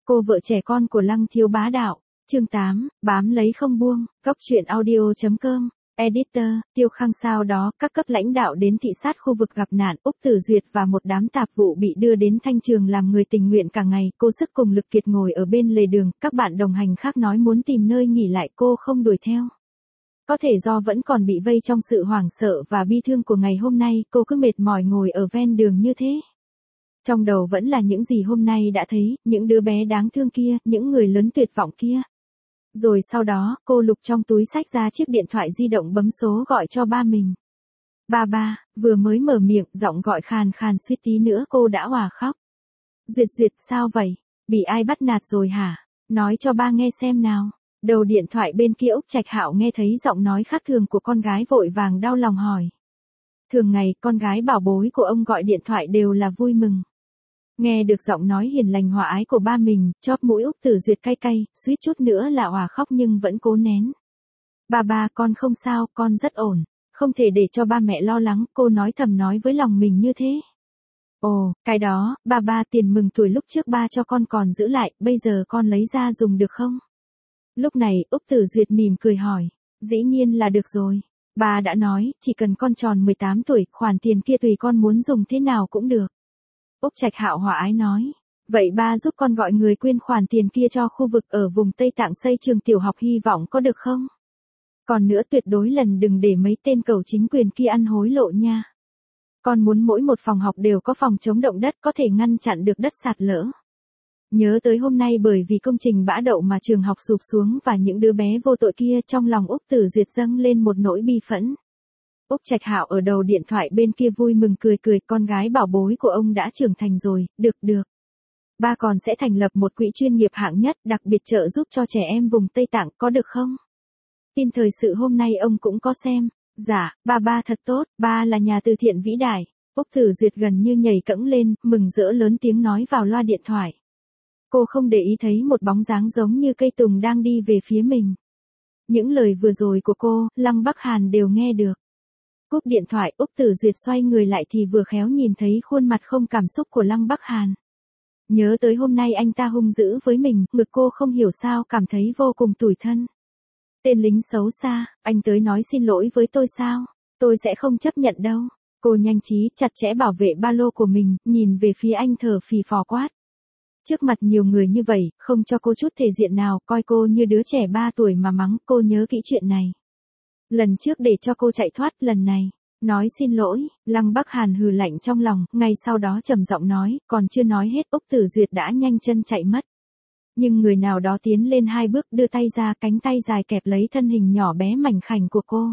Cô vợ trẻ con của Lăng Thiếu Bá Đạo. Chương 8, bám lấy không buông. Góc truyện audio.com. Editor, Tiêu Khang. Sau đó, các cấp lãnh đạo đến thị sát khu vực gặp nạn, Úc Tử Duyệt và một đám tạp vụ bị đưa đến Thanh Trường làm người tình nguyện cả ngày. Cô sức cùng lực kiệt ngồi ở bên lề đường, các bạn đồng hành khác nói muốn tìm nơi nghỉ lại, cô không đuổi theo. Có thể do vẫn còn bị vây trong sự hoảng sợ và bi thương của ngày hôm nay, cô cứ mệt mỏi ngồi ở ven đường như thế. Trong đầu vẫn là những gì hôm nay đã thấy, những đứa bé đáng thương kia, những người lớn tuyệt vọng kia. Rồi sau đó, cô lục trong túi xách ra chiếc điện thoại di động bấm số gọi cho ba mình. Ba, vừa mới mở miệng, giọng gọi khàn khàn suýt tí nữa cô đã òa khóc. Duyệt, sao vậy? Bị ai bắt nạt rồi hả? Nói cho ba nghe xem nào. Đầu điện thoại bên kia Úc Trạch Hạo nghe thấy giọng nói khác thường của con gái vội vàng đau lòng hỏi. Thường ngày, con gái bảo bối của ông gọi điện thoại đều là vui mừng. Nghe được giọng nói hiền lành hòa ái của ba mình, chóp mũi Úc Tử Duyệt cay cay, suýt chút nữa là òa khóc nhưng vẫn cố nén. Ba, con không sao, con rất ổn. Không thể để cho ba mẹ lo lắng, cô nói thầm nói với lòng mình như thế. Ồ, cái đó, ba, tiền mừng tuổi lúc trước ba cho con còn giữ lại, bây giờ con lấy ra dùng được không? Lúc này, Úc Tử Duyệt mỉm cười hỏi. Dĩ nhiên là được rồi. Ba đã nói, chỉ cần con tròn 18 tuổi, khoản tiền kia tùy con muốn dùng thế nào cũng được. Úc Trạch Hạo hòa ái nói. Vậy ba giúp con gọi người quyên khoản tiền kia cho khu vực ở vùng Tây Tạng xây trường tiểu học hy vọng có được không? Còn nữa tuyệt đối lần đừng để mấy tên cẩu chính quyền kia ăn hối lộ nha. Con muốn mỗi một phòng học đều có phòng chống động đất có thể ngăn chặn được đất sạt lở. Nhớ tới hôm nay bởi vì công trình bã đậu mà trường học sụp xuống và những đứa bé vô tội kia, trong lòng Úc Tử Duyệt dâng lên một nỗi bi phẫn. Úc Trạch Hạo ở đầu điện thoại bên kia vui mừng cười, con gái bảo bối của ông đã trưởng thành rồi, được. Ba còn sẽ thành lập một quỹ chuyên nghiệp hạng nhất đặc biệt trợ giúp cho trẻ em vùng Tây Tạng, có được không? Tin thời sự hôm nay ông cũng có xem. Dạ, ba thật tốt, ba là nhà từ thiện vĩ đại. Úc Tử Duyệt gần như nhảy cẫng lên, mừng rỡ lớn tiếng nói vào loa điện thoại. Cô không để ý thấy một bóng dáng giống như cây tùng đang đi về phía mình. Những lời vừa rồi của cô, Lăng Bắc Hàn đều nghe được. Cúp điện thoại, Úc Tử Duyệt xoay người lại thì vừa khéo nhìn thấy khuôn mặt không cảm xúc của Lăng Bắc Hàn. Nhớ tới hôm nay anh ta hung dữ với mình, ngực cô không hiểu sao cảm thấy vô cùng tủi thân. Tên lính xấu xa, anh tới nói xin lỗi với tôi sao? Tôi sẽ không chấp nhận đâu. Cô nhanh trí, chặt chẽ bảo vệ ba lô của mình, nhìn về phía anh thở phì phò quát. Trước mặt nhiều người như vậy, không cho cô chút thể diện nào, coi cô như đứa trẻ 3 tuổi mà mắng, cô nhớ kỹ chuyện này. Lần trước để cho cô chạy thoát, lần này, nói xin lỗi. Lăng Bắc Hàn hừ lạnh trong lòng, ngay sau đó trầm giọng nói, còn chưa nói hết, Úc Tử Duyệt đã nhanh chân chạy mất. Nhưng người nào đó tiến lên 2 bước đưa tay ra, cánh tay dài kẹp lấy thân hình nhỏ bé mảnh khảnh của cô.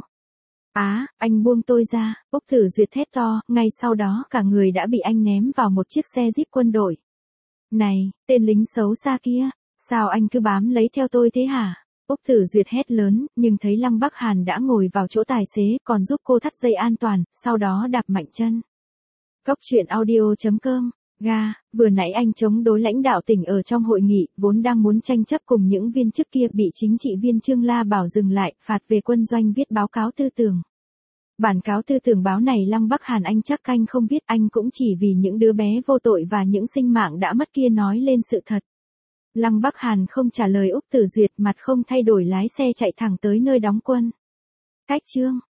Anh buông tôi ra, Úc Tử Duyệt thét to, ngay sau đó cả người đã bị anh ném vào một chiếc xe jeep quân đội. Này, tên lính xấu xa kia, sao anh cứ bám lấy theo tôi thế hả? Úc Tử Duyệt hét lớn, nhưng thấy Lăng Bắc Hàn đã ngồi vào chỗ tài xế, còn giúp cô thắt dây an toàn, sau đó đạp mạnh chân. Góc truyện audio.com. Vừa nãy anh chống đối lãnh đạo tỉnh ở trong hội nghị, vốn đang muốn tranh chấp cùng những viên chức kia, bị chính trị viên Trương La bảo dừng lại, phạt về quân doanh viết báo cáo tư tưởng. Bản cáo tư tưởng báo này Lăng Bắc Hàn anh chắc anh không viết, anh cũng chỉ vì những đứa bé vô tội và những sinh mạng đã mất kia nói lên sự thật. Lăng Bắc Hàn không trả lời Úc Tử Duyệt, mặt không thay đổi lái xe chạy thẳng tới nơi đóng quân. Cách chương.